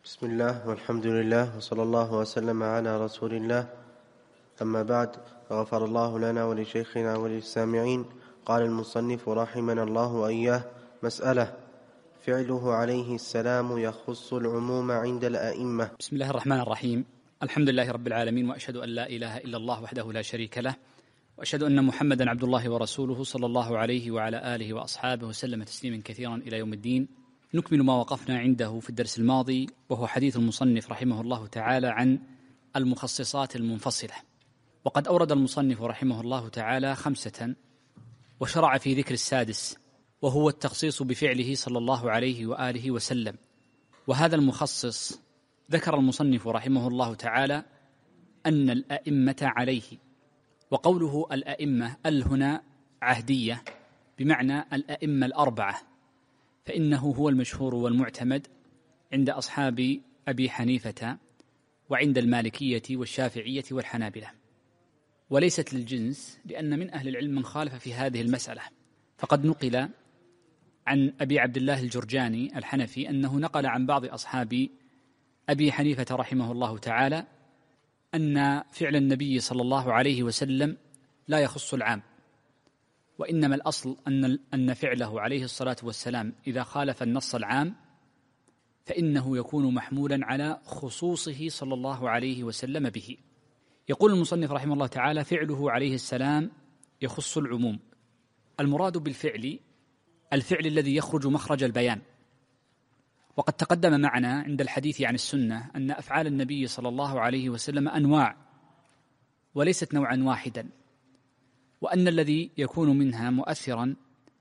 بسم الله والحمد لله وصلى الله وسلم على رسول الله. أما بعد، فغفر الله لنا ولشيخنا وللسامعين. قال المصنف رحمنا الله وإياه: مسألة: فعله عليه السلام يخص العموم عند الأئمة. بسم الله الرحمن الرحيم. الحمد لله رب العالمين، وأشهد أن لا إله إلا الله وحده لا شريك له، وأشهد أن محمدا عبد الله ورسوله صلى الله عليه وعلى آله وأصحابه وسلم تسليما كثيرا إلى يوم الدين. نكمل ما وقفنا عنده في الدرس الماضي، وهو حديث المصنف رحمه الله تعالى عن المخصصات المنفصلة. وقد أورد المصنف رحمه الله تعالى 5، وشرع في ذكر السادس، وهو التخصيص بفعله صلى الله عليه وآله وسلم. وهذا المخصص ذكر المصنف رحمه الله تعالى أن الأئمة عليه، وقوله الأئمة هنا عهدية بمعنى الأئمة الأربعة، فإنه هو المشهور والمعتمد عند أصحاب أبي حنيفة وعند المالكية والشافعية والحنابلة، وليست للجنس، لأن من أهل العلم من خالف في هذه المسألة. فقد نقل عن أبي عبد الله الجرجاني الحنفي أنه نقل عن بعض أصحاب أبي حنيفة رحمه الله تعالى أن فعل النبي صلى الله عليه وسلم لا يخص العام، وإنما الأصل أن فعله عليه الصلاة والسلام إذا خالف النص العام فإنه يكون محمولا على خصوصه صلى الله عليه وسلم به. يقول المصنف رحمه الله تعالى: فعله عليه السلام يخص العموم. المراد بالفعل الفعل الذي يخرج مخرج البيان. وقد تقدم معنا عند الحديث عن السنة أن أفعال النبي صلى الله عليه وسلم أنواع وليست نوعا واحدا، وأن الذي يكون منها مؤثرا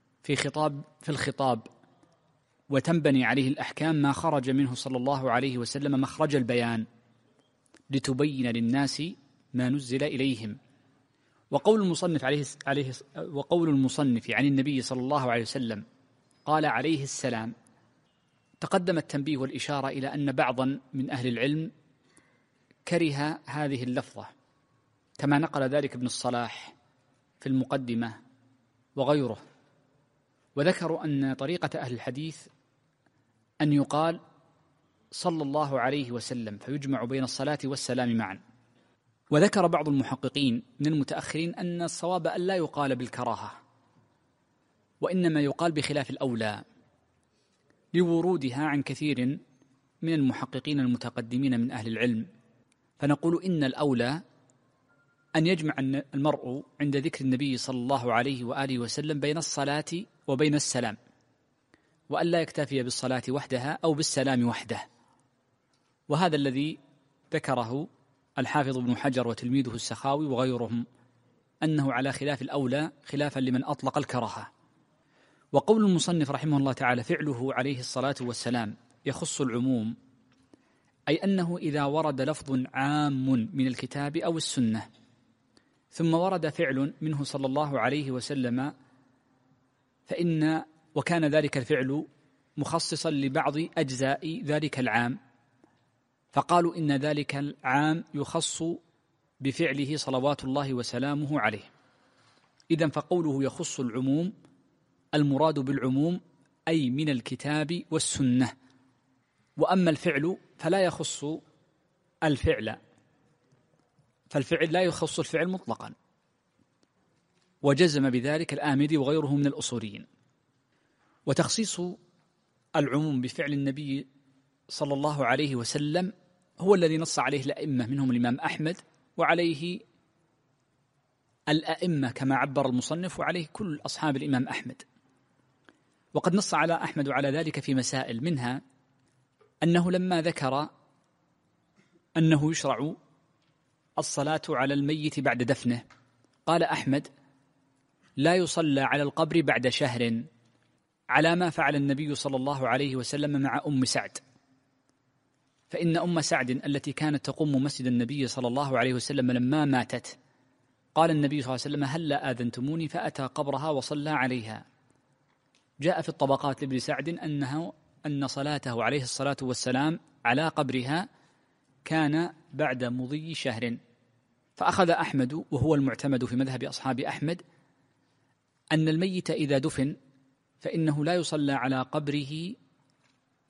في الخطاب وتنبني عليه الأحكام ما خرج منه صلى الله عليه وسلم مخرج البيان لتبين للناس ما نزل إليهم. وقول المصنف عن النبي صلى الله عليه وسلم قال عليه السلام، تقدم التنبيه والإشارة إلى أن بعضا من أهل العلم كره هذه اللفظة، كما نقل ذلك ابن الصلاح في المقدمة وغيره، وذكروا أن طريقة أهل الحديث أن يقال صلى الله عليه وسلم فيجمع بين الصلاة والسلام معا. وذكر بعض المحققين من المتأخرين أن الصواب أن لا يقال بالكراهة، وإنما يقال بخلاف الأولى، لورودها عن كثير من المحققين المتقدمين من أهل العلم. فنقول إن الأولى أن يجمع المرء عند ذكر النبي صلى الله عليه وآله وسلم بين الصلاة وبين السلام، وأن لا يكتفي بالصلاة وحدها أو بالسلام وحده. وهذا الذي ذكره الحافظ ابن حجر وتلميذه السخاوي وغيرهم، أنه على خلاف الأولى، خلافا لمن أطلق الكراهة. وقول المصنف رحمه الله تعالى فعله عليه الصلاة والسلام يخص العموم، أي أنه إذا ورد لفظ عام من الكتاب أو السنة ثم ورد فعل منه صلى الله عليه وسلم وكان ذلك الفعل مخصصا لبعض أجزاء ذلك العام، فقالوا إن ذلك العام يخص بفعله صلوات الله وسلامه عليه. إذن فقوله يخص العموم، المراد بالعموم أي من الكتاب والسنة. وأما الفعل فلا يخص الفعل، فالفعل لا يخص الفعل مطلقا، وجزم بذلك الآمدي وغيره من الأصوليين. وتخصيص العموم بفعل النبي صلى الله عليه وسلم هو الذي نص عليه الأئمة، منهم الإمام أحمد، وعليه الأئمة كما عبر المصنف، وعليه كل أصحاب الإمام أحمد. وقد نص على أحمد على ذلك في مسائل، منها أنه لما ذكر أنه يشرع الصلاة على الميت بعد دفنه، قال أحمد: لا يصلى على القبر بعد شهر، على ما فعل النبي صلى الله عليه وسلم مع أم سعد. فإن أم سعد التي كانت تقوم مسجد النبي صلى الله عليه وسلم لما ماتت، قال النبي صلى الله عليه وسلم: هلا آذنتموني؟ فأتى قبرها وصلى عليها. جاء في الطبقات لابن سعد أن صلاته عليه الصلاة والسلام على قبرها كان بعد مضي شهر. فأخذ أحمد، وهو المعتمد في مذهب أصحاب أحمد، أن الميت إذا دفن فإنه لا يصلى على قبره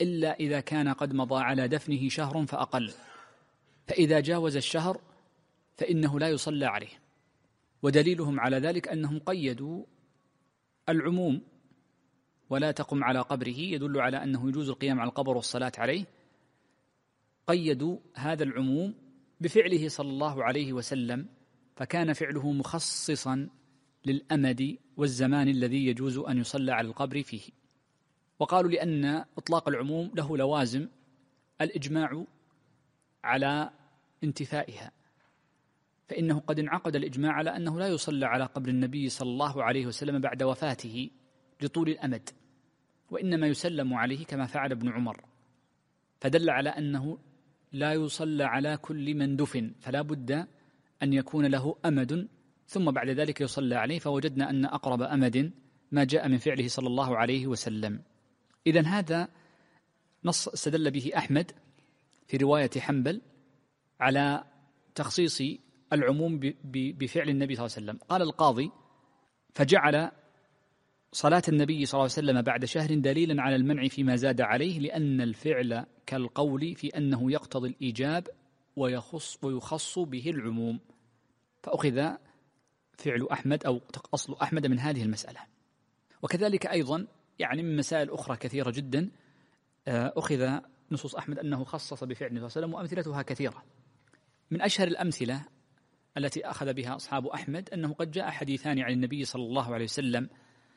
إلا إذا كان قد مضى على دفنه شهر فأقل، فإذا جاوز الشهر فإنه لا يصلى عليه. ودليلهم على ذلك أنهم قيدوا العموم ولا تقم على قبره، يدل على أنه يجوز القيام على القبر والصلاة عليه. قيدوا هذا العموم بفعله صلى الله عليه وسلم، فكان فعله مخصصا للأمد والزمان الذي يجوز أن يصلى على القبر فيه. وقالوا لأن إطلاق العموم له لوازم، الإجماع على انتفائها، فإنه قد انعقد الإجماع على أنه لا يصلى على قبر النبي صلى الله عليه وسلم بعد وفاته لطول الأمد، وإنما يسلم عليه كما فعل ابن عمر، فدل على أنه لا يصلى على كل من دفن، فلا بد أن يكون له أمد ثم بعد ذلك يصلى عليه. فوجدنا أن أقرب أمد ما جاء من فعله صلى الله عليه وسلم. إذن هذا نص استدل به أحمد في رواية حنبل على تخصيص العموم بفعل النبي صلى الله عليه وسلم. قال القاضي: فجعل صلاة النبي صلى الله عليه وسلم بعد شهر دليلا على المنع فيما زاد عليه، لأن الفعل كالقول في أنه يقتضي الإيجاب ويخص به العموم. فأخذ فعل أحمد أو أصل أحمد من هذه المسألة. وكذلك أيضا يعني من مسائل أخرى كثيرة جدا أخذ نصوص أحمد أنه خصص بفعل النبي صلى الله عليه وسلم، وأمثلتها كثيرة. من أشهر الأمثلة التي أخذ بها أصحاب أحمد أنه قد جاء حديثان عن النبي صلى الله عليه وسلم،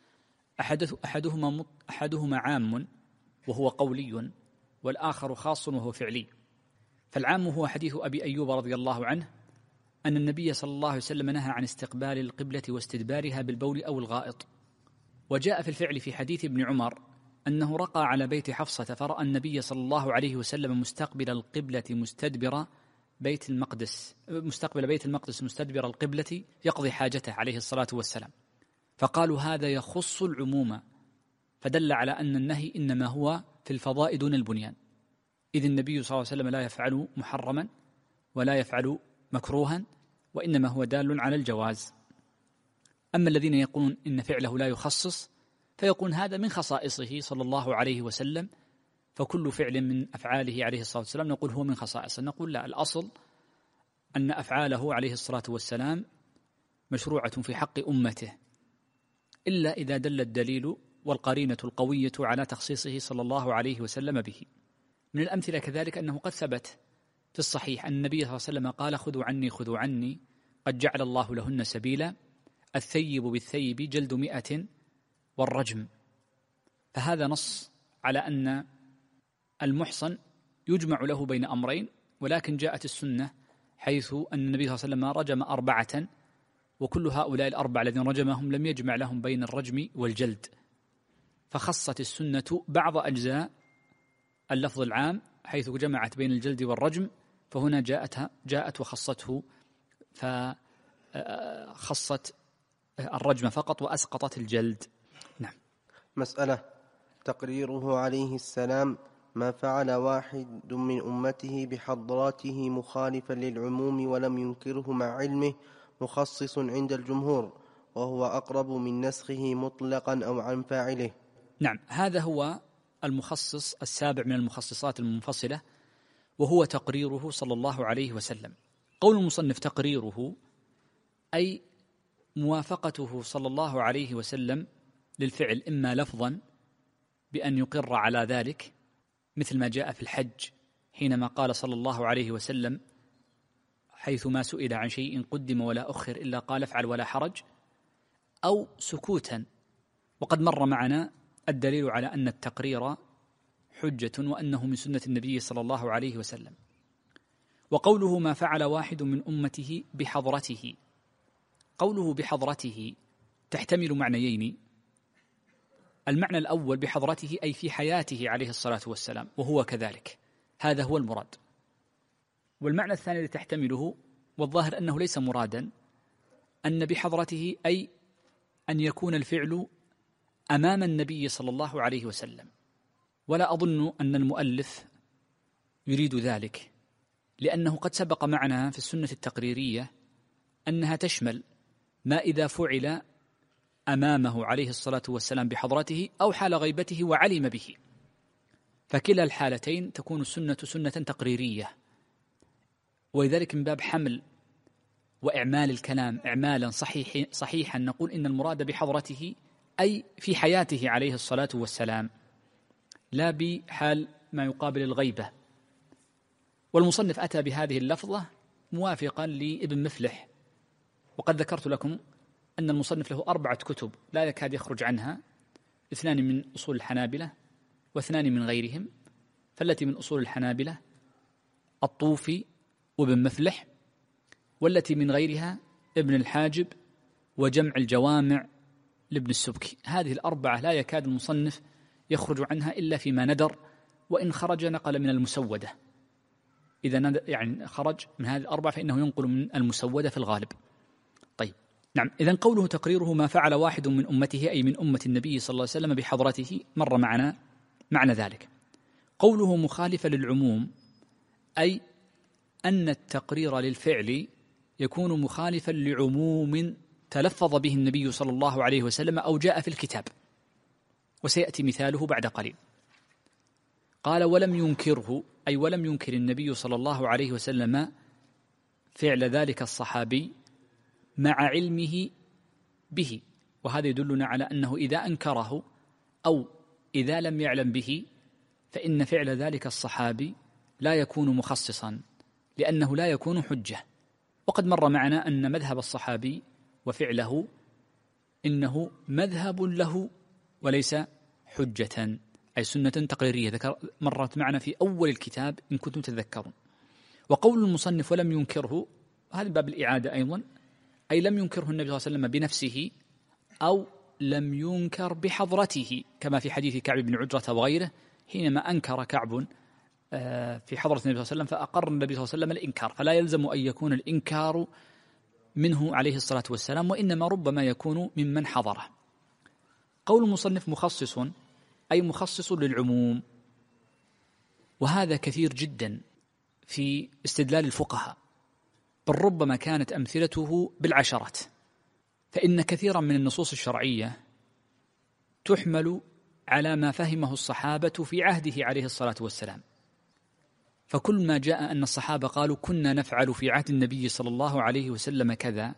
أحدهما عام وهو قولي، والآخر خاص وهو فعلي. فالعام هو حديث أبي أيوب رضي الله عنه أن النبي صلى الله عليه وسلم نهى عن استقبال القبلة واستدبارها بالبول أو الغائط. وجاء في الفعل في حديث ابن عمر أنه رقى على بيت حفصة فرأى النبي صلى الله عليه وسلم مستقبل القبلة مستدبر بيت المقدس مستدبر القبلة يقضي حاجته عليه الصلاة والسلام، فقالوا هذا يخص العموم، فدل على أن النهي إنما هو في الفضاء دون البنيان، إذ النبي صلى الله عليه وسلم لا يفعل محرما ولا يفعل مكروها، وإنما هو دال على الجواز. أما الذين يقولون إن فعله لا يخصص فيقول هذا من خصائصه صلى الله عليه وسلم، فكل فعل من أفعاله عليه الصلاة والسلام نقول هو من خصائصه. نقول لا، الأصل أن أفعاله عليه الصلاة والسلام مشروعة في حق أمته، إلا إذا دل الدليل والقرينة القوية على تخصيصه صلى الله عليه وسلم به. من الأمثلة كذلك أنه قد ثبت في الصحيح أن النبي صلى الله عليه وسلم قال: خذوا عني قد جعل الله لهن سبيلا، الثيب بالثيب جلد 100 والرجم. فهذا نص على أن المحصن يجمع له بين أمرين، ولكن جاءت السنة حيث أن النبي صلى الله عليه وسلم رجم 4، وكل هؤلاء ال4 الذين رجمهم لم يجمع لهم بين الرجم والجلد، فخصت السنة بعض أجزاء اللفظ العام حيث جمعت بين الجلد والرجم، فهنا جاءت وخصته، فخصت الرجم فقط وأسقطت الجلد. نعم. مسألة: تقريره عليه السلام ما فعل واحد من أمته بحضراته مخالفا للعموم ولم ينكره مع علمه مخصص عند الجمهور، وهو أقرب من نسخه مطلقا أو عن فاعله. نعم، هذا هو المخصص السابع من المخصصات المنفصلة، وهو تقريره صلى الله عليه وسلم. قول المصنف تقريره أي موافقته صلى الله عليه وسلم للفعل، إما لفظا بأن يقر على ذلك مثل ما جاء في الحج حينما قال صلى الله عليه وسلم حيث ما سئل عن شيء قدم ولا أخر إلا قال افعل ولا حرج، أو سكوتا، وقد مر معنا الدليل على أن التقرير حجة وأنه من سنة النبي صلى الله عليه وسلم. وقوله ما فعل واحد من أمته بحضرته، قوله بحضرته تحتمل معنيين: المعنى الأول بحضرته أي في حياته عليه الصلاة والسلام، وهو كذلك، هذا هو المراد. والمعنى الثاني الذي تحتمله والظاهر أنه ليس مرادا، أن بحضرته أي أن يكون الفعل أمام النبي صلى الله عليه وسلم، ولا أظن أن المؤلف يريد ذلك، لأنه قد سبق معنا في السنة التقريرية أنها تشمل ما إذا فعل أمامه عليه الصلاة والسلام بحضرته أو حال غيبته وعلم به، فكلا الحالتين تكون السنة سنة تقريرية، ولذلك من باب حمل وإعمال الكلام إعمالا صحيحا نقول إن المراد بحضرته أي في حياته عليه الصلاة والسلام، لا بحال ما يقابل الغيبة. والمصنف أتى بهذه اللفظة موافقا لابن مفلح، وقد ذكرت لكم أن المصنف له 4 كتب لا يكاد يخرج عنها، 2 من أصول الحنابلة و2 من غيرهم. فالتي من أصول الحنابلة الطوفي وابن مفلح، والتي من غيرها ابن الحاجب وجمع الجوامع لابن السبكي. هذه ال4 لا يكاد المصنف يخرج عنها إلا فيما ندر، وإن خرج نقل من المسودة. إذا يعني خرج من هذه ال4 فإنه ينقل من المسودة في الغالب. طيب نعم، إذن قوله تقريره ما فعل واحد من أمته أي من أمة النبي صلى الله عليه وسلم بحضرته مر معنا معنى ذلك. قوله مخالفة للعموم أي أن التقرير للفعل يكون مخالفا لعموم تلفظ به النبي صلى الله عليه وسلم أو جاء في الكتاب، وسيأتي مثاله بعد قليل. قال ولم ينكره أي ولم ينكر النبي صلى الله عليه وسلم فعل ذلك الصحابي مع علمه به، وهذا يدلنا على أنه إذا أنكره أو إذا لم يعلم به فإن فعل ذلك الصحابي لا يكون مخصصا، لأنه لا يكون حجة. وقد مر معنا أن مذهب الصحابي وفعله إنه مذهب له وليس حجة، أي سنة تقريرية، مرت معنا في أول الكتاب إن كنتم تذكرون. وقول المصنف ولم ينكره، هذا باب الإعادة أيضا، أي لم ينكره النبي صلى الله عليه وسلم بنفسه أو لم ينكر بحضرته، كما في حديث كعب بن عجرة وغيره حينما أنكر كعب في حضرة النبي صلى الله عليه وسلم فأقر النبي صلى الله عليه وسلم الإنكار، فلا يلزم أن يكون الإنكار منه عليه الصلاة والسلام، وإنما ربما يكون ممن حضره. قول المصنف مخصص أي مخصص للعموم، وهذا كثير جدا في استدلال الفقهاء، بل ربما كانت أمثلته بالعشرات. فإن كثيرا من النصوص الشرعية تحمل على ما فهمه الصحابة في عهده عليه الصلاة والسلام، فكل ما جاء أن الصحابة قالوا كنا نفعل في عهد النبي صلى الله عليه وسلم كذا،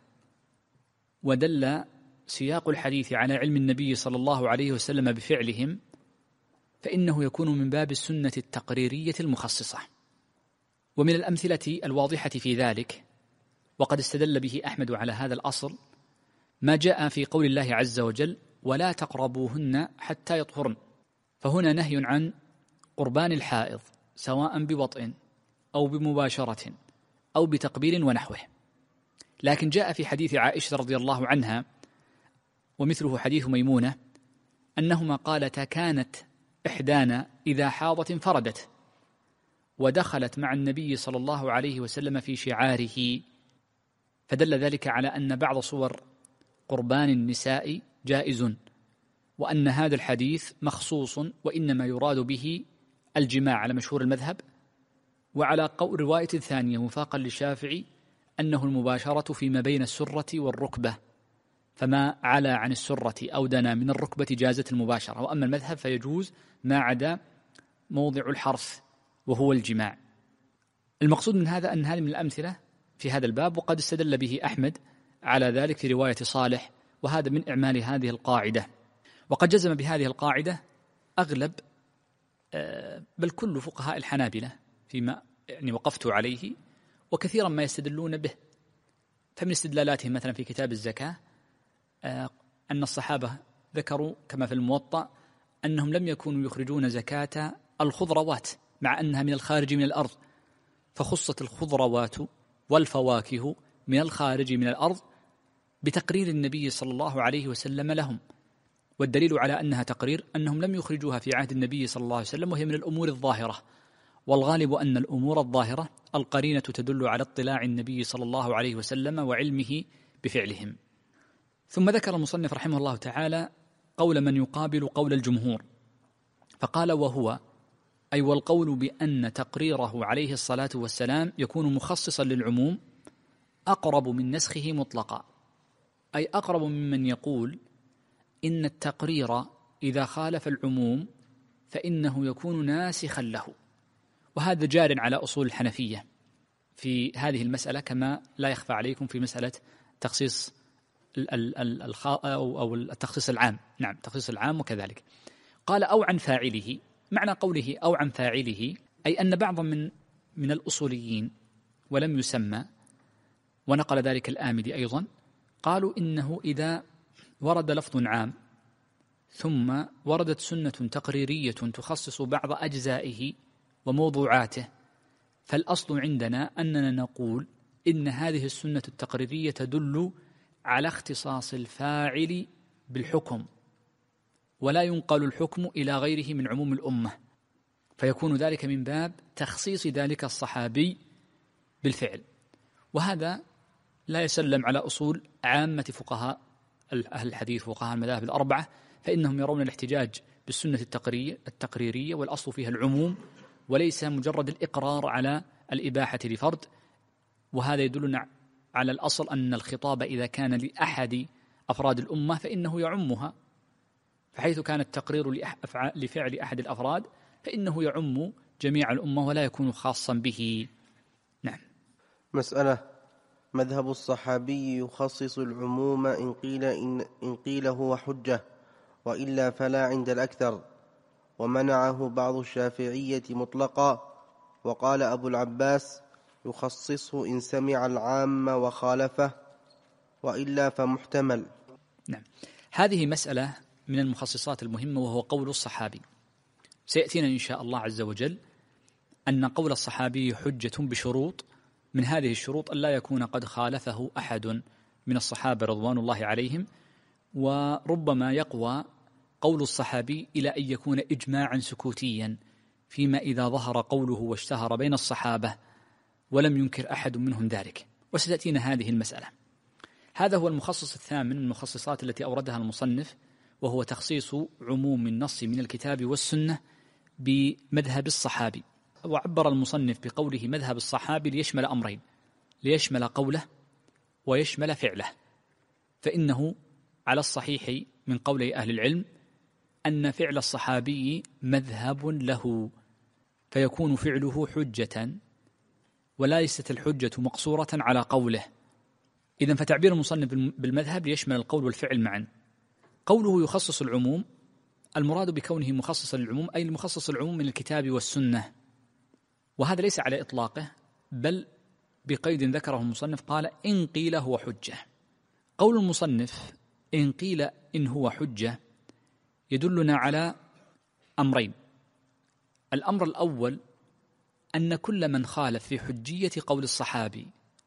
ودل سياق الحديث على علم النبي صلى الله عليه وسلم بفعلهم، فإنه يكون من باب السنة التقريرية المخصصة. ومن الأمثلة الواضحة في ذلك، وقد استدل به أحمد على هذا الأصل، ما جاء في قول الله عز وجل ولا تقربوهن حتى يطهرن، فهنا نهي عن قربان الحائض سواء بوطء أو بمباشرة أو بتقبيل ونحوه. لكن جاء في حديث عائشة رضي الله عنها ومثله حديث ميمونة أنهما قالتا كانت إحدانا إذا حاضت انفردت ودخلت مع النبي صلى الله عليه وسلم في شعاره، فدل ذلك على أن بعض صور قربان النساء جائز، وأن هذا الحديث مخصوص وإنما يراد به الجماع على مشهور المذهب. وعلى قول رواية ثانية وفاقا للشافعي أنه المباشرة فيما بين السرة والركبة، فما علا عن السرة أو دنا من الركبة جازت المباشرة، وأما المذهب فيجوز ما عدا موضع الحرث وهو الجماع. المقصود من هذا أن هذه من الأمثلة في هذا الباب، وقد استدل به أحمد على ذلك في رواية صالح، وهذا من إعمال هذه القاعدة. وقد جزم بهذه القاعدة أغلب بل كل فقهاء الحنابلة فيما يعني وقفت عليه، وكثيرا ما يستدلون به. فمن استدلالاتهم مثلا في كتاب الزكاة أن الصحابة ذكروا كما في الموطأ أنهم لم يكونوا يخرجون زكاة الخضروات مع أنها من الخارج من الأرض، فخصت الخضروات والفواكه من الخارج من الأرض بتقرير النبي صلى الله عليه وسلم لهم. والدليل على أنها تقرير أنهم لم يخرجوها في عهد النبي صلى الله عليه وسلم، وهي من الأمور الظاهرة، والغالب أن الأمور الظاهرة القرينة تدل على اطلاع النبي صلى الله عليه وسلم وعلمه بفعلهم. ثم ذكر المصنف رحمه الله تعالى قول من يقابل قول الجمهور، فقال وهو أي والقول بأن تقريره عليه الصلاة والسلام يكون مخصصا للعموم أقرب من نسخه مطلقا، أي أقرب ممن يقول إن التقرير إذا خالف العموم فإنه يكون ناسخا له. وهذا جار على أصول الحنفية في هذه المسألة، كما لا يخفى عليكم في مسألة تخصيص أو التخصيص العام. نعم، تخصيص العام وكذلك. قال أو عن فاعله. معنى قوله أو عن فاعله أي أن بعضا من الأصوليين ولم يسمى، ونقل ذلك الآمدي أيضا، قالوا إنه إذا ورد لفظ عام ثم وردت سنة تقريرية تخصص بعض أجزائه وموضوعاته، فالأصل عندنا أننا نقول إن هذه السنة التقريرية تدل على اختصاص الفاعل بالحكم، ولا ينقل الحكم إلى غيره من عموم الأمة، فيكون ذلك من باب تخصيص ذلك الصحابي بالفعل. وهذا لا يسلم على أصول عامة فقهاء أهل الحديث وفقهاء المذاهب الأربعة، فإنهم يرون الاحتجاج بالسنة التقريرية والأصل فيها العموم وليس مجرد الإقرار على الإباحة لفرد. وهذا يدلنا على الأصل أن الخطاب إذا كان لأحد أفراد الأمة فإنه يعمها، فحيث كان التقرير لفعل أحد الأفراد فإنه يعم جميع الأمة ولا يكون خاصا به. نعم. مسألة: مذهب الصحابي يخصص العموم إن قيل هو حجة، وإلا فلا عند الأكثر، ومنعه بعض الشافعية مطلقا، وقال أبو العباس يخصصه إن سمع العام وخالفه، وإلا فمحتمل. نعم، هذه مسألة من المخصصات المهمة، وهو قول الصحابي. سيأتينا إن شاء الله عز وجل أن قول الصحابي حجة بشروط، من هذه الشروط أن لا يكون قد خالفه أحد من الصحابة رضوان الله عليهم، وربما يقوى قول الصحابي إلى أن يكون إجماعا سكوتيا، فيما إذا ظهر قوله واشتهر بين الصحابة ولم ينكر أحد منهم ذلك، وستأتينا هذه المسألة. هذا هو المخصص الثامن من المخصصات التي أوردها المصنف، وهو تخصيص عموم النص من الكتاب والسنة بمذهب الصحابي. وعبر المصنف بقوله مذهب الصحابي ليشمل أمرين: ليشمل قوله ويشمل فعله، فإنه على الصحيح من قول أهل العلم أن فعل الصحابي مذهب له، فيكون فعله حجة، وليست الحجة مقصورة على قوله. إذن فتعبير المصنف بالمذهب ليشمل القول والفعل معا. قوله يخصص العموم، المراد بكونه مخصصا للعموم أي المخصص العموم من الكتاب والسنة، وهذا ليس على إطلاقه، بل بقيد ذكره المصنف، قال إن قيل هو حجة. قول المصنف إن قيل إن هو حجة يدلنا على أمرين: الأمر الأول أن كل من خالف في حجية قول الصحابي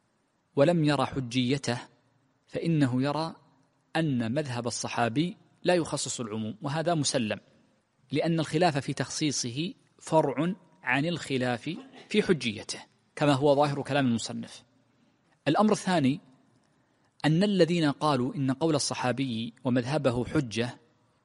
ولم يرى حجيته فإنه يرى أن مذهب الصحابي لا يخصص العموم، وهذا مسلم، لأن الخلاف في تخصيصه فرع عن الخلاف في حجيته كما هو ظاهر كلام المصنف. الأمر الثاني أن الذين قالوا إن قول الصحابي ومذهبه حجة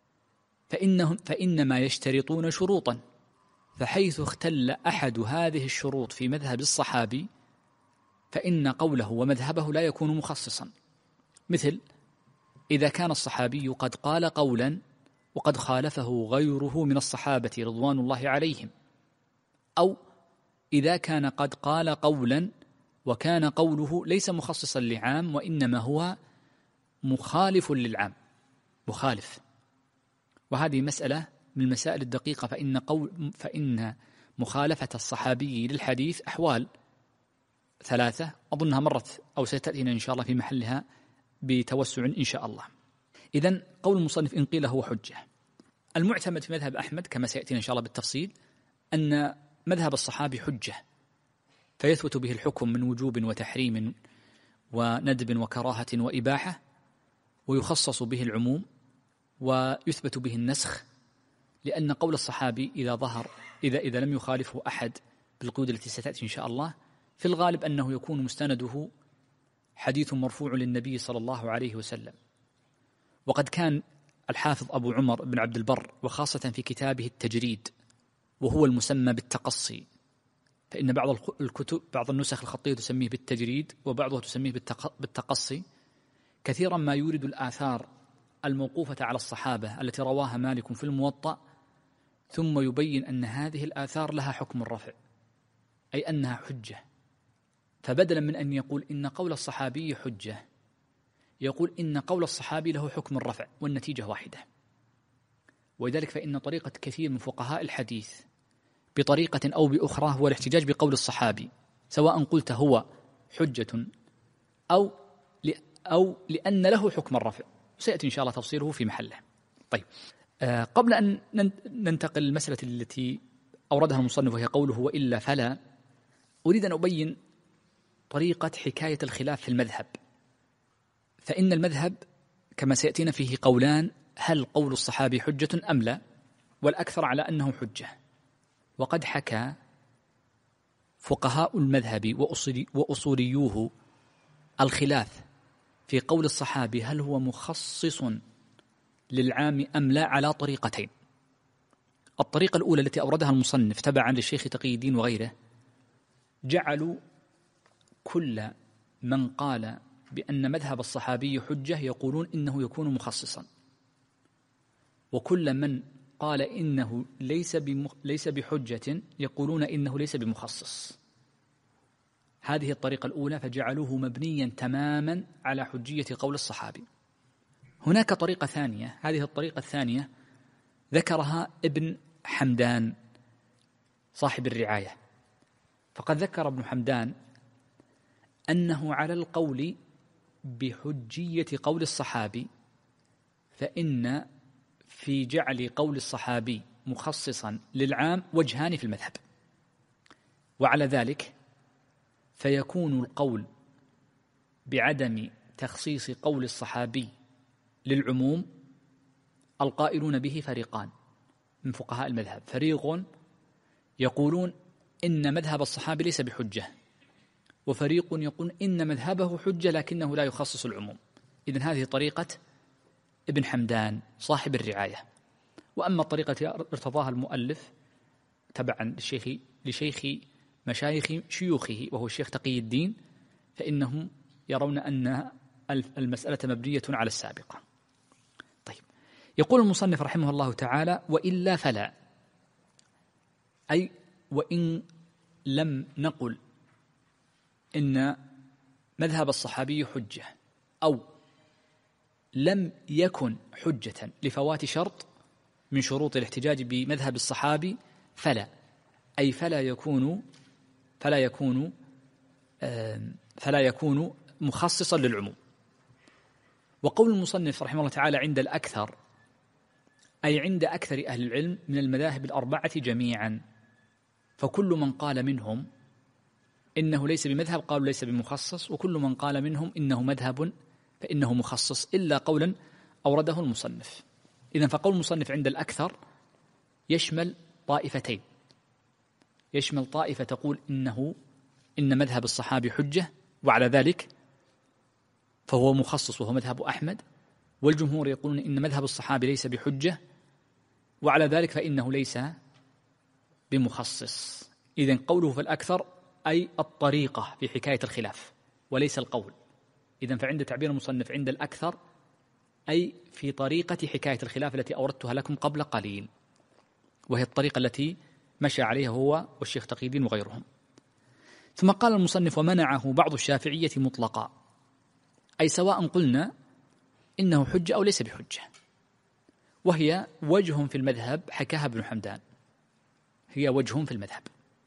فإنما يشترطون شروطا، فحيث اختل أحد هذه الشروط في مذهب الصحابي فإن قوله ومذهبه لا يكون مخصصا، مثل إذا كان الصحابي قد قال قولا وقد خالفه غيره من الصحابة رضوان الله عليهم، أو إذا كان قد قال قولا وكان قوله ليس مخصصا لعام وإنما هو مخالف للعام، مخالف. وهذه مسألة من المسائل الدقيقة، فإن مخالفة الصحابي للحديث أحوال ثلاثة، أظنها مرت أو ستأتينا إن شاء الله في محلها بتوسع إن شاء الله. إذن قول المصنف إن قيل هو حجة. المعتمد في مذهب أحمد كما سيأتينا إن شاء الله بالتفصيل أن مذهب الصحابي حجة، فيثبت به الحكم من وجوب وتحريم وندب وكراهة وإباحة، ويخصص به العموم ويثبت به النسخ، لأن قول الصحابي إذا ظهر إذا لم يخالفه أحد بالقيود التي ستأتي إن شاء الله، في الغالب أنه يكون مستنده حديث مرفوع للنبي صلى الله عليه وسلم. وقد كان الحافظ أبو عمر بن عبد البر، وخاصة في كتابه التجريد وهو المسمى بالتقصي، فإن بعض النسخ الخطية تسميه بالتجريد وبعضها تسميه بالتقصي، كثيرا ما يورد الآثار الموقوفة على الصحابة التي رواها مالك في الموطأ ثم يبين أن هذه الآثار لها حكم الرفع، أي أنها حجة. فبدلا من أن يقول إن قول الصحابي حجة، يقول إن قول الصحابي له حكم الرفع، والنتيجة واحدة. ولذلك فإن طريقة كثير من فقهاء الحديث بطريقة أو بأخرى هو الاحتجاج بقول الصحابي، سواء قلت هو حجة أو لأن له حكم الرفع، سيأتي إن شاء الله تفصيله في محله. طيب، قبل أن ننتقل للمسألة التي أوردها المصنف وهي قوله وإلا فلا، أريد أن أبين طريقة حكاية الخلاف في المذهب. فإن المذهب كما سيأتينا فيه قولان: هل قول الصحابي حجة أم لا؟ والأكثر على أنه حجة. وقد حكى فقهاء المذهب وأصوليوه الخلاف في قول الصحابي هل هو مخصص للعام أم لا على طريقتين. الطريقة الأولى التي أوردها المصنف تبعا للشيخ تقي الدين وغيره، جعلوا كل من قال بأن مذهب الصحابي حجة يقولون إنه يكون مخصصا، وكل من قال إنه ليس بحجة يقولون إنه ليس بمخصص. هذه الطريقة الأولى، فجعلوه مبنيا تماما على حجية قول الصحابي. هناك طريقة ثانية، هذه الطريقة الثانية ذكرها ابن حمدان صاحب الرعاية، فقد ذكر ابن حمدان أنه على القول بحجية قول الصحابي، فإن في جعل قول الصحابي مخصصا للعام وجهان في المذهب. وعلى ذلك فيكون القول بعدم تخصيص قول الصحابي للعموم القائلون به فريقان من فقهاء المذهب: فريق يقولون إن مذهب الصحابي ليس بحجة، وفريق يقول إن مذهبه حجة لكنه لا يخصص العموم. إذن هذه طريقة ابن حمدان صاحب الرعاية. وأما الطريقة التي ارتضاها المؤلف تبعا لشيخ مشايخ شيوخه وهو الشيخ تقي الدين، فإنهم يرون أن المسألة مبنية على السابقة. طيب، يقول المصنف رحمه الله تعالى: وإلا فلا، أي وإن لم نقل إن مذهب الصحابي حجة، أو لم يكن حجة لفوات شرط من شروط الاحتجاج بمذهب الصحابي، فلا، أي فلا يكون مخصصا للعموم. وقول المصنف رحمه الله تعالى عند الأكثر، أي عند أكثر أهل العلم من المذاهب الأربعة جميعا، فكل من قال منهم إنه ليس بمذهب قالوا ليس بمخصص، وكل من قال منهم إنه مذهب فإنه مخصص، إلا قولا أورده المصنف. إذن فقول المصنف عند الأكثر يشمل طائفتين: يشمل طائفة تقول إن مذهب الصحابي حجة وعلى ذلك فهو مخصص وهو مذهب أحمد، والجمهور يقولون إن مذهب الصحابي ليس بحجة وعلى ذلك فإنه ليس بمخصص. إذن قوله في الأكثر أي الطريقة في حكاية الخلاف وليس القول. إذن فعند تعبير المصنف عند الأكثر أي في طريقة حكاية الخلاف التي أوردتها لكم قبل قليل، وهي الطريقة التي مشى عليها هو والشيخ تقي الدين وغيرهم. ثم قال المصنف: ومنعه بعض الشافعية مطلقا، أي سواء قلنا إنه حجة أو ليس بحجة، وهي وجه في المذهب حكاها ابن حمدان، هي وجه في المذهب.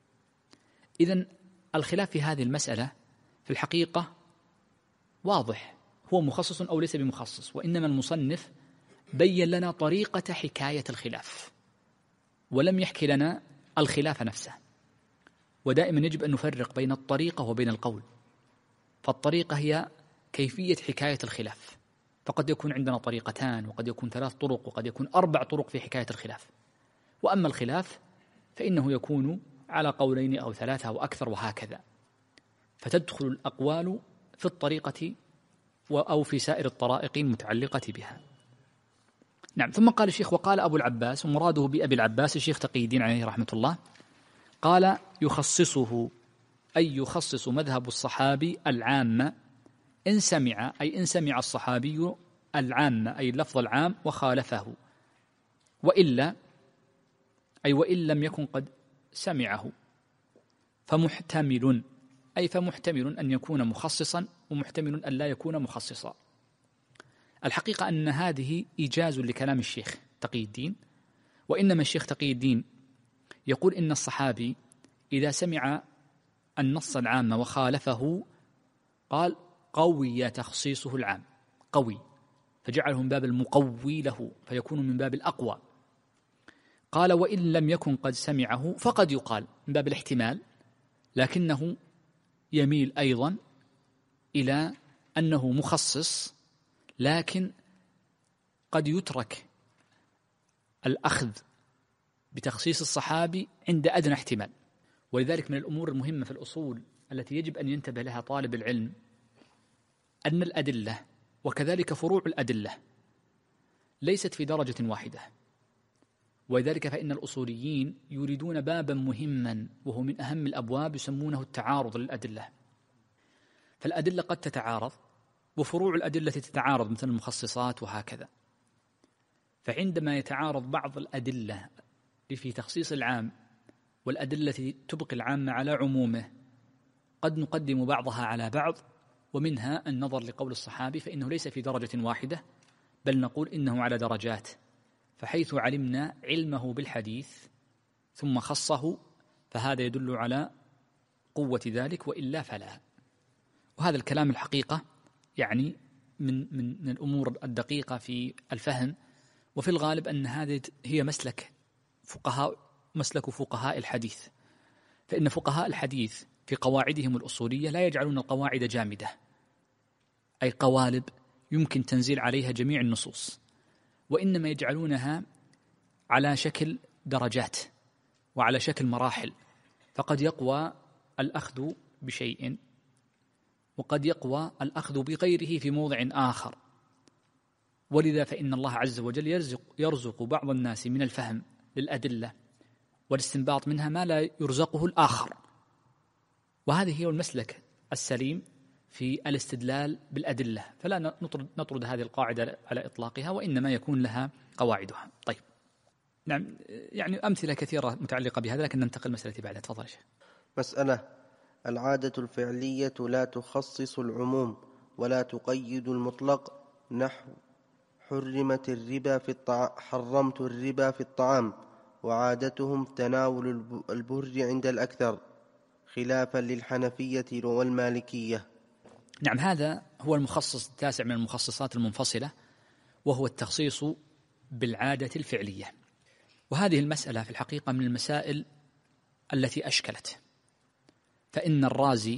إذن الخلاف في هذه المسألة في الحقيقة واضح، هو مخصص أو ليس بمخصص، وإنما المصنف بين لنا طريقة حكاية الخلاف ولم يحكي لنا الخلاف نفسه. ودائما يجب أن نفرق بين الطريقة وبين القول. فالطريقة هي كيفية حكاية الخلاف، فقد يكون عندنا طريقتان، وقد يكون 3 طرق، وقد يكون 4 طرق في حكاية الخلاف. وأما الخلاف فإنه يكون على قولين أو 3 أو أكثر وهكذا، فتدخل الأقوال في الطريقة أو في سائر الطرائق المتعلقة بها. نعم. ثم قال الشيخ: وقال أبو العباس، ومراده بأبي العباس الشيخ تقي الدين عليه رحمة الله، قال: يخصصه، أي يخصص مذهب الصحابي العامة إن سمع، أي إن سمع الصحابي العامة أي اللفظ العام وخالفه، وإلا أي وإن لم يكن قد سمعه، فمحتمل، أي فمحتمل أن يكون مخصصا ومحتمل أن لا يكون مخصصا. الحقيقة أن هذه إيجاز لكلام الشيخ تقي الدين، وإنما الشيخ تقي الدين يقول إن الصحابي إذا سمع النص العام وخالفه قال قوي تخصيصه العام، قوي، فجعله من باب المقوي له فيكون من باب الأقوى. قال وإن لم يكن قد سمعه فقد يقال من باب الاحتمال، لكنه يميل أيضا إلى أنه مخصص، لكن قد يترك الأخذ بتخصيص الصحابي عند أدنى احتمال. ولذلك من الأمور المهمة في الأصول التي يجب أن ينتبه لها طالب العلم أن الأدلة وكذلك فروع الأدلة ليست في درجة واحدة، ولذلك فإن الأصوليين يريدون بابا مهما وهو من أهم الأبواب يسمونه التعارض للأدلة. فالأدلة قد تتعارض وفروع الأدلة تتعارض مثل المخصصات وهكذا، فعندما يتعارض بعض الأدلة في تخصيص العام والأدلة التي تبقي العام على عمومه قد نقدم بعضها على بعض، ومنها النظر لقول الصحابي فإنه ليس في درجة واحدة بل نقول إنه على درجات، فحيث علمنا علمه بالحديث ثم خصه فهذا يدل على قوة ذلك، وإلا فلا. وهذا الكلام الحقيقة يعني من الأمور الدقيقة في الفهم، وفي الغالب أن هذه هي مسلك فقهاء الحديث، فإن فقهاء الحديث في قواعدهم الأصولية لا يجعلون القواعد جامدة، أي قوالب يمكن تنزيل عليها جميع النصوص، وإنما يجعلونها على شكل درجات وعلى شكل مراحل، فقد يقوى الأخذ بشيء وقد يقوى الأخذ بغيره في موضع آخر. ولذا فإن الله عز وجل يرزق بعض الناس من الفهم للأدلة والاستنباط منها ما لا يرزقه الآخر، وهذه هي المسلك السليم في الاستدلال بالأدلة، فلا نطرد هذه القاعدة على إطلاقها، وإنما يكون لها قواعدها. طيب نعم، يعني أمثلة كثيرة متعلقة بهذا، لكن ننتقل مسألة بعدها. تفضل شيخ. مسألة: العادة الفعلية لا تخصص العموم ولا تقيد المطلق، نحو حرمت حرمت الربا في الطعام، وعادتهم تناول البر عند الأكثر، خلافا للحنفية والمالكية. نعم، هذا هو المخصص التاسع من المخصصات المنفصلة، وهو التخصيص بالعادة الفعلية. وهذه المسألة في الحقيقة من المسائل التي أشكلت، فإن الرازي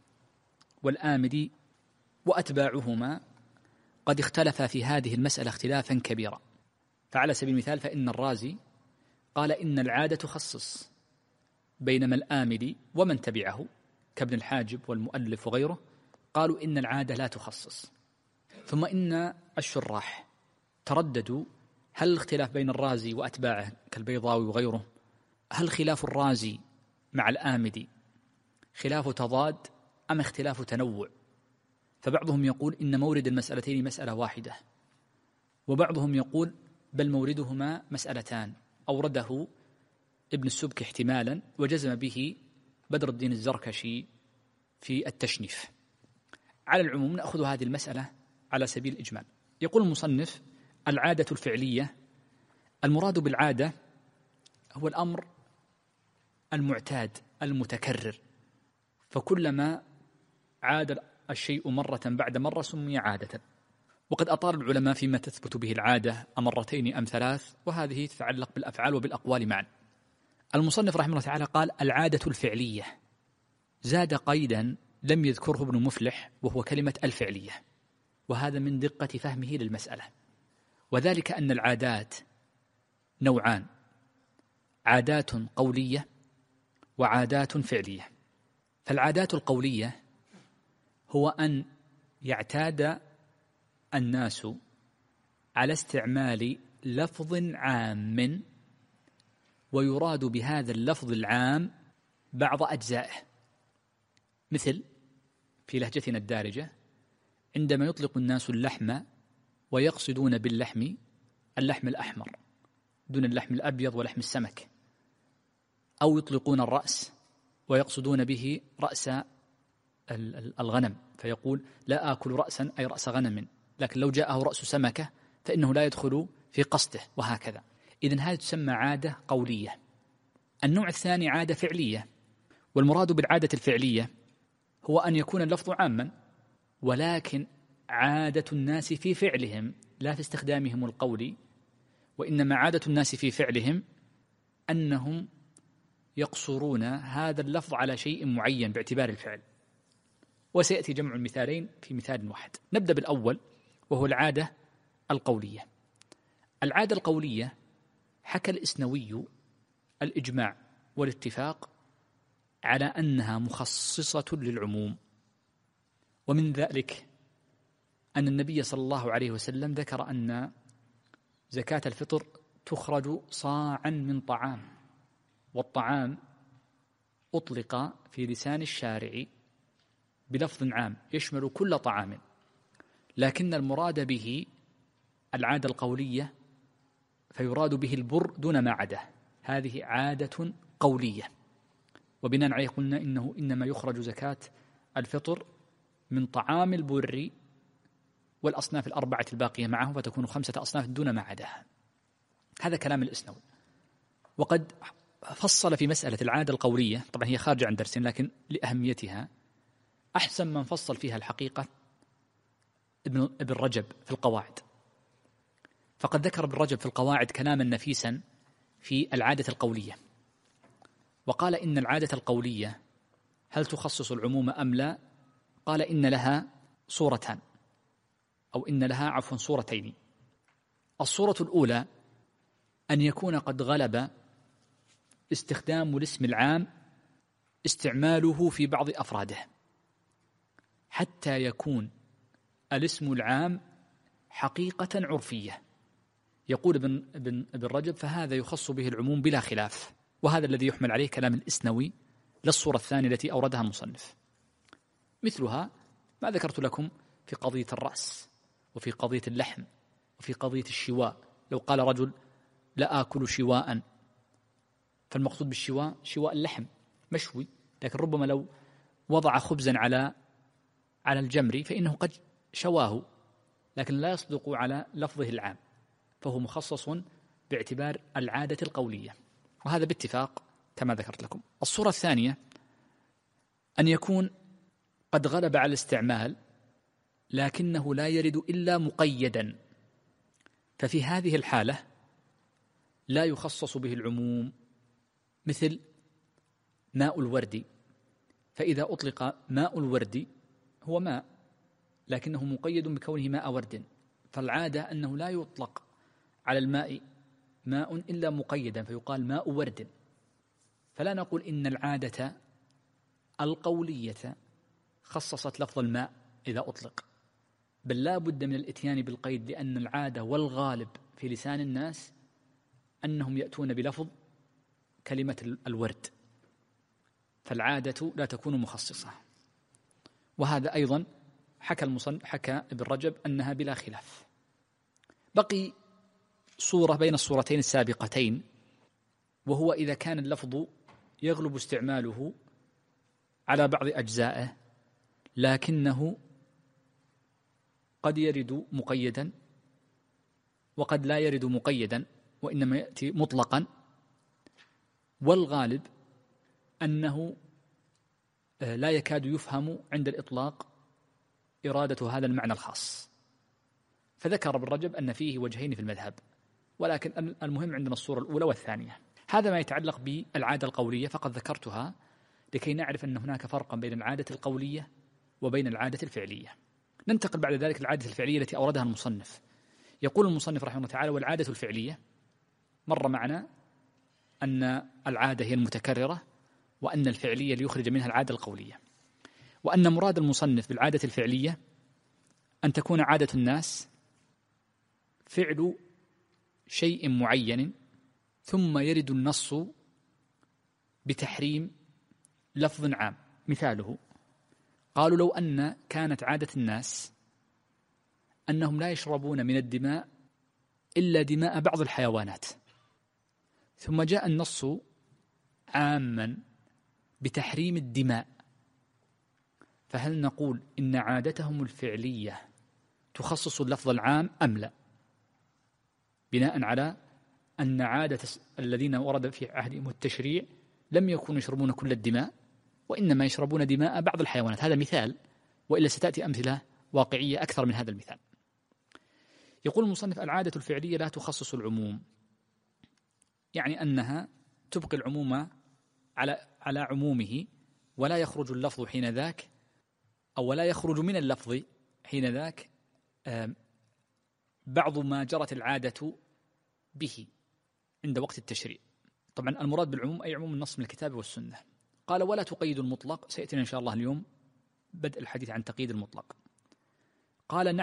والآمدي وأتباعهما قد اختلفا في هذه المسألة اختلافا كبيرا. فعلى سبيل المثال فإن الرازي قال إن العادة تخصص، بينما الآمدي ومن تبعه كابن الحاجب والمؤلف وغيره قالوا إن العادة لا تخصص. ثم إن الشراح ترددوا هل الاختلاف بين الرازي وأتباعه كالبيضاوي وغيره، هل خلاف الرازي مع الآمدي خلاف تضاد أم اختلاف تنوع؟ فبعضهم يقول إن مورد المسألتين مسألة واحدة، وبعضهم يقول بل موردهما مسألتان، أورده ابن السبك احتمالا وجزم به بدر الدين الزركشي في التشنيف. على العموم نأخذ هذه المسألة على سبيل الإجمال. يقول المصنف: العادة الفعلية، المراد بالعادة هو الأمر المعتاد المتكرر، فكلما عاد الشيء مرة بعد مرة سمي عادة. وقد أطال العلماء فيما تثبت به العادة أمرتين أم ثلاث، وهذه تتعلق بالأفعال وبالأقوال معا. المصنف رحمه الله تعالى قال العادة الفعلية، زاد قيدا لم يذكره ابن مفلح وهو كلمة الفعلية، وهذا من دقة فهمه للمسألة، وذلك أن العادات نوعان: عادات قولية وعادات فعلية. فالعادات القولية هو أن يعتاد الناس على استعمال لفظ عام ويراد بهذا اللفظ العام بعض أجزائه، مثل في لهجتنا الدارجة عندما يطلق الناس اللحم ويقصدون باللحم اللحم الأحمر دون اللحم الأبيض ولحم السمك، أو يطلقون الرأس ويقصدون به رأس الغنم، فيقول لا آكل رأسا أي رأس غنم، لكن لو جاءه رأس سمكة فإنه لا يدخل في قصده، وهكذا. إذن هذه تسمى عادة قولية. النوع الثاني عادة فعلية، والمراد بالعادة الفعلية هو أن يكون اللفظ عاما، ولكن عادة الناس في فعلهم لا في استخدامهم القولي، وإنما عادة الناس في فعلهم أنهم يقصرون هذا اللفظ على شيء معين باعتبار الفعل. وسيأتي جمع المثالين في مثال واحد. نبدأ بالأول وهو العادة القولية. العادة القولية حكى الإسنوي الإجماع والاتفاق على أنها مخصصة للعموم، ومن ذلك أن النبي صلى الله عليه وسلم ذكر أن زكاة الفطر تخرج صاعا من طعام، والطعام أطلق في لسان الشارع بلفظ عام يشمل كل طعام، لكن المراد به العادة القولية، فيراد به البر دون ما عداه. هذه عادة قولية، وبناء عليه قلنا إنه إنما يخرج زكاة الفطر من طعام البر والأصناف الأربعة الباقية معه، فتكون 5 أصناف دون ما عداها. هذا كلام الإسنوي. وقد فصل في مسألة العادة القولية، طبعا هي خارجة عن درسين لكن لأهميتها أحسن من فصل فيها الحقيقة ابن رجب في القواعد. فقد ذكر ابن رجب في القواعد كلاما نفيسا في العادة القولية، وقال إن العادة القولية هل تخصص العموم أم لا؟ قال إن لها صورتان، أو إن لها صورتين. الصورة الأولى أن يكون قد غلب استخدام الاسم العام استعماله في بعض أفراده، حتى يكون الاسم العام حقيقة عرفية. يقول ابن رجب فهذا يخص به العموم بلا خلاف، وهذا الذي يحمل عليه كلام الإسنوي للصورة الثانية التي أوردها المصنف. مثلها ما ذكرت لكم في قضية الرأس، وفي قضية اللحم، وفي قضية الشواء. لو قال رجل لا آكل شواء، فالمقصود بالشواء شواء اللحم مشوي، لكن ربما لو وضع خبزا على الجمر فإنه قد شواه، لكن لا يصدق على لفظه العام، فهو مخصص باعتبار العادة القولية، وهذا باتفاق كما ذكرت لكم. الصورة الثانية أن يكون قد غلب على الاستعمال لكنه لا يرد إلا مقيدا، ففي هذه الحالة لا يخصص به العموم، مثل ماء الورد. فإذا أطلق ماء الورد هو ماء لكنه مقيد بكونه ماء ورد، فالعادة أنه لا يطلق على الماء ماء إلا مقيدا فيقال ماء ورد. فلا نقول إن العادة القولية خصصت لفظ الماء إذا أطلق، بل لا بد من الإتيان بالقيد، لأن العادة والغالب في لسان الناس أنهم يأتون بلفظ كلمة الورد، فالعادة لا تكون مخصصة. وهذا أيضا حكى ابن رجب أنها بلا خلاف. بقي صورة بين الصورتين السابقتين، وهو إذا كان اللفظ يغلب استعماله على بعض أجزائه لكنه قد يرد مقيدا وقد لا يرد مقيدا، وإنما يأتي مطلقا، والغالب أنه لا يكاد يفهم عند الإطلاق إرادة هذا المعنى الخاص. فذكر ابن رجب أن فيه وجهين في المذهب، ولكن المهم عندنا الصورة الأولى والثانية. هذا ما يتعلق بالعادة القولية، فقد ذكرتها لكي نعرف أن هناك فرقا بين العادة القولية وبين العادة الفعلية. ننتقل بعد ذلك للعادة الفعلية التي أوردها المصنف. يقول المصنف رحمه الله تعالى: والعادة الفعلية، مر معنا أن العادة هي المتكررة، وأن الفعلية ليخرج منها العادة القولية، وأن مراد المصنف بالعادة الفعلية أن تكون عادة الناس فعل شيء معين ثم يرد النص بتحريم لفظ عام. مثاله قالوا: لو أن كانت عادة الناس أنهم لا يشربون من الدماء إلا دماء بعض الحيوانات، ثم جاء النص عاما بتحريم الدماء، فهل نقول إن عادتهم الفعلية تخصص اللفظ العام أم لا؟ بناء على أن عادة الذين ورد في عهدهم التشريع لم يكونوا يشربون كل الدماء، وإنما يشربون دماء بعض الحيوانات. هذا مثال، وإلا ستأتي أمثلة واقعية أكثر من هذا المثال. يقول المصنف: العادة الفعلية لا تخصص العموم، يعني أنها تبقي العموم على عمومه، ولا يخرج اللفظ حين ذاك، أو ولا يخرج من اللفظ حين ذاك بعض ما جرت العادة به عند وقت التشريع. طبعا المراد بالعموم أي عموم النص من الكتاب والسنة. قال: ولا تقيد المطلق. سيأتينا إن شاء الله اليوم بدء الحديث عن تقييد المطلق. قال: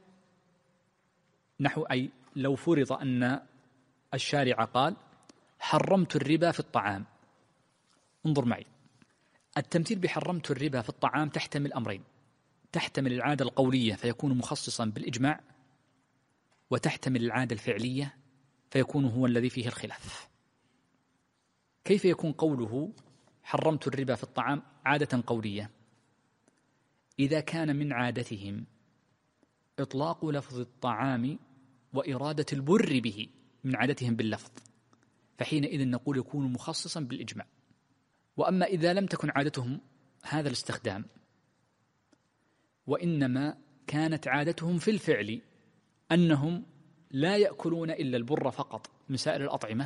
نحو أي لو فرض أن الشارع قال: حرمت الربا في الطعام. انظر معي، التمثيل بحرمت الربا في الطعام تحتمل أمرين: تحتمل العادة القولية فيكون مخصصا بالإجماع، وتحتمل العادة الفعلية فيكون هو الذي فيه الخلاف. كيف يكون قوله حرمت الربا في الطعام عادة قولية؟ إذا كان من عادتهم إطلاق لفظ الطعام وإرادة البر به من عادتهم باللفظ، فحينئذ نقول يكون مخصصا بالإجماع. وأما إذا لم تكن عادتهم هذا الاستخدام، وإنما كانت عادتهم في الفعل أنهم لا يأكلون إلا البر فقط من سائر الأطعمة،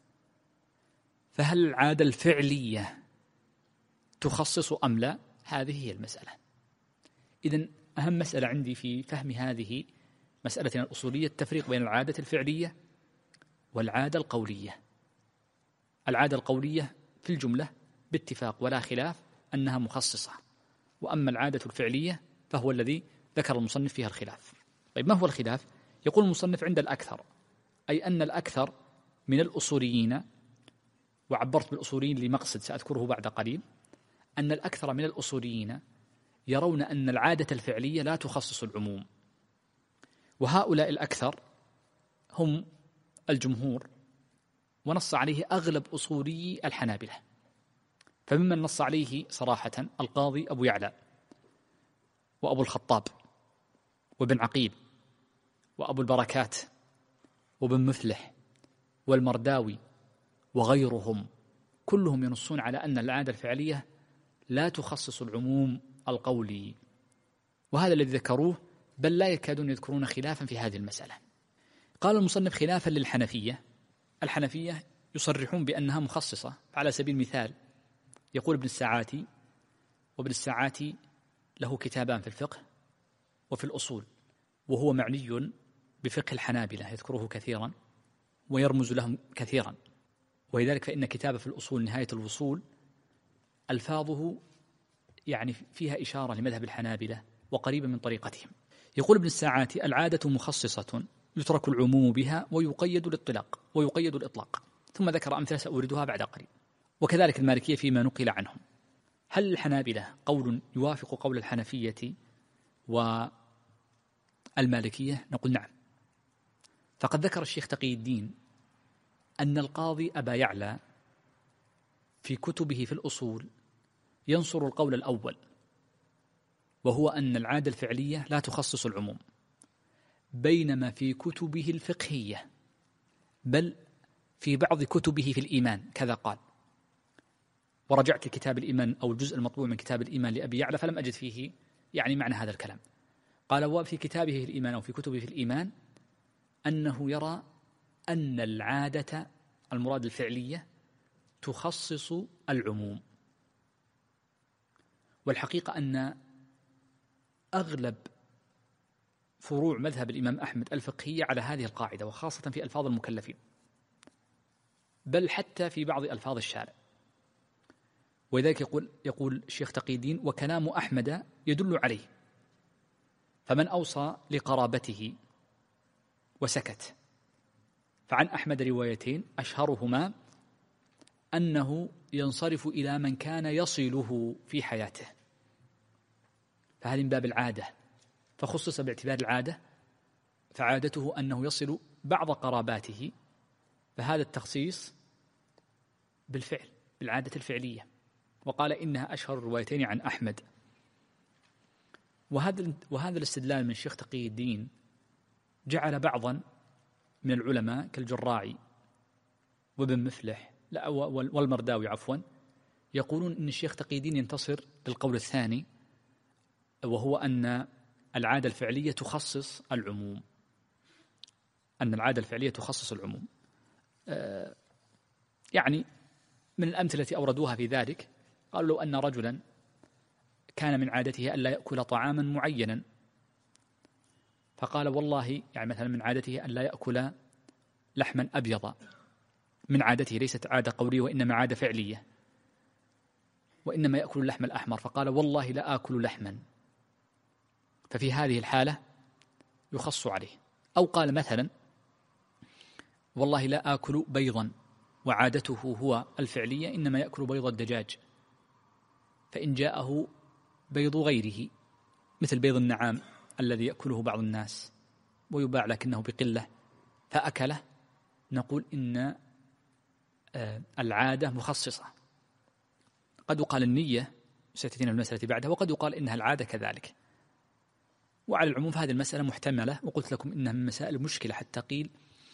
فهل العادة الفعلية تخصص أم لا؟ هذه هي المسألة. إذن أهم مسألة عندي في فهم هذه مسألتنا الأصولية التفريق بين العادة الفعلية والعادة القولية. العادة القولية في الجملة باتفاق ولا خلاف أنها مخصصة، وأما العادة الفعلية فهو الذي ذكر المصنف فيها الخلاف. طيب، ما هو الخلاف؟ يقول المصنف: عند الأكثر، أي أن الأكثر من الأصوليين، وعبرت بالأصوليين لمقصد سأذكره بعد قليل، أن الأكثر من الأصوليين يرون أن العادة الفعلية لا تخصص العموم، وهؤلاء الأكثر هم الجمهور، ونص عليه أغلب أصولي الحنابلة. فممن نص عليه صراحة القاضي أبو يعلى، وأبو الخطاب، وابن عقيل، وأبو البركات، وابن مفلح، والمرداوي، وغيرهم، كلهم ينصون على أن العادة الفعلية لا تخصص العموم القولي، وهذا الذي ذكروه، بل لا يكادون يذكرون خلافا في هذه المسألة. قال المصنف: خلافا للحنفية. الحنفية يصرحون بأنها مخصصة. على سبيل المثال يقول ابن الساعاتي، وابن الساعاتي له كتابان في الفقه وفي الأصول، وهو معني بفقه الحنابلة، يذكره كثيرا ويرمز لهم كثيرا، ولذلك فإن كتابه في الأصول نهاية الوصول ألفاظه يعني فيها إشارة لمذهب الحنابلة وقريبة من طريقتهم. يقول ابن الساعاتي: العادة مخصصة يترك العموم بها ويقيد الإطلاق. ثم ذكر أمثلة سأوردها بعد قليل. وكذلك المالكية فيما نقل عنهم. هل الحنابلة قول يوافق قول الحنفية والمالكية؟ نقول نعم. فقد ذكر الشيخ تقي الدين أن القاضي أبا يعلى في كتبه في الأصول ينصر القول الأول، وهو أن العادة الفعلية لا تخصص العموم، بينما في كتبه الفقهية، بل في بعض كتبه في الإيمان كذا قال. ورجعت كتاب الإيمان أو الجزء المطبوع من كتاب الإيمان لأبي يعلى فلم أجد فيه يعني معنى هذا الكلام. قال: وفي كتابه في الإيمان أو في كتبه في الإيمان أنه يرى أن العادة المراد الفعلية تخصص العموم. والحقيقة أن أغلب فروع مذهب الإمام أحمد الفقهية على هذه القاعدة، وخاصة في ألفاظ المكلفين، بل حتى في بعض ألفاظ الشارع. ولذلك يقول الشيخ تقي الدين: وكلام أحمد يدل عليه، فمن أوصى لقرابته وسكت. فعن أحمد روايتين أشهرهما أنه ينصرف إلى من كان يصله في حياته، فهذه من باب العادة، فخصص باعتبار العادة، فعادته أنه يصل بعض قراباته، فهذا التخصيص بالفعل بالعادة الفعلية، وقال إنها أشهر الروايتين عن أحمد. وهذا الاستدلال من الشيخ تقي الدين جعل بعضا من العلماء كالجراعي وابن مفلح والمرداوي يقولون إن الشيخ تقي الدين ينتصر للقول الثاني، وهو أن العادة الفعلية تخصص العموم، يعني من الأمثلة التي أوردوها في ذلك قالوا لو أن رجلا كان من عادته ألا يأكل طعاما معينا، فقال والله، يعني مثلا من عادته ألا يأكل لحما أبيض، من عادته ليست عادة قولية وإنما عادة فعلية، وإنما يأكل اللحم الأحمر، فقال والله لا آكل لحما، ففي هذه الحالة يخص عليه. أو قال مثلا والله لا آكل بيضا، وعادته هو الفعلية إنما يأكل بيض الدجاج، فإن جاءه بيض غيره مثل بيض النعام الذي يأكله بعض الناس ويباع لكنه بقلة فأكله، نقول إن العادة مخصصة. قد يقال النية، ستأتينا المسألة بعدها، وقد يقال إنها العادة كذلك. وعلى العموم فهذه المسألة محتملة، وقلت لكم إنها من مسائل مشكلة، حتى قيل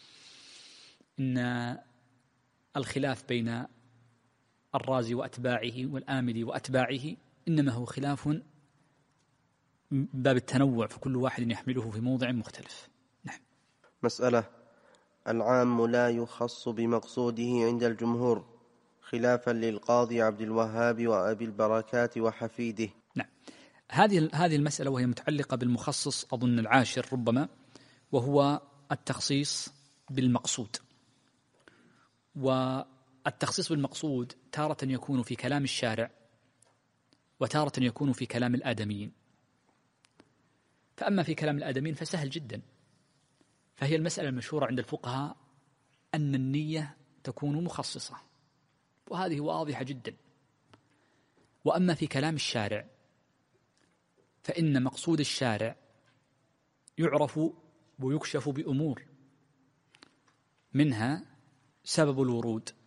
إن الخلاف بين الرازي وأتباعه والآمدي وأتباعه إنما هو خلاف من باب التنوع، فكل واحد يحمله في موضع مختلف. نعم. مسألة: العام لا يخص بمقصوده عند الجمهور، خلافا للقاضي عبد الوهاب وأبي البركات وحفيده. نعم، هذه المسألة وهي متعلقة بالمخصص، أظن العاشر ربما، وهو التخصيص بالمقصود. والتخصيص بالمقصود تارة يكون في كلام الشارع، وتارة يكون في كلام الآدميين. فأما في كلام الآدميين فسهل جدا، فهي المسألة المشهورة عند الفقهاء أن النية تكون مخصصة، وهذه واضحة جدا. وأما في كلام الشارع فإن مقصود الشارع يعرف ويكشف بأمور، منها سبب الورود،